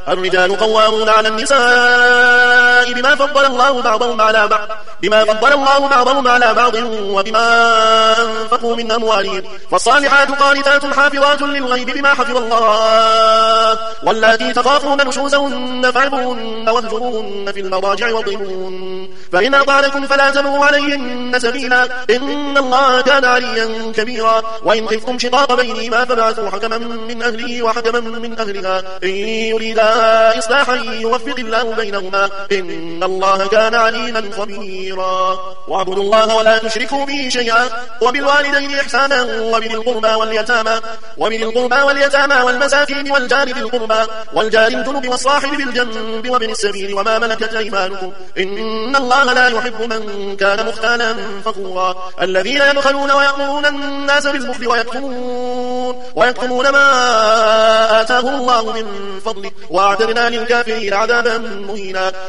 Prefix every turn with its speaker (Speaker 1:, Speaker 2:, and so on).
Speaker 1: الرجال قوامون على النساء بما فضل الله بعضهم على بعض وبما أنفقوا من أموالهم فالصالحات قانتات حافظات للغيب بما حفظ الله واللاتي تخافون نشوزهن فعظوهن واهجروهن في المضاجع واضربوهن فإن أطعنكم فلا تبغوا عليهن سبيلا إن الله كان عليا كبيرا وإن خفتم شقاق بينهما فبعثوا حكما من أهله وحكما من أهلها إن يريدا إصلاحا يوفق الله بينهما إن الله كان عليما خبيرا واعبدوا الله ولا تشركوا به شيئا وبالوالدين إحسانا وبذي القربى واليتامى والمساكين والجار ذي القربى والجار الجنب والصاحب بالجنب وابن السبيل وما ملكت أيمانكم إن الله لا يحب من كان مختالا فخورا الذين يبخلون ويأمرون الناس بالبخل ويكتمون ما آتاهم الله من فضله وأعتدنا للكافرين عذابا مهينا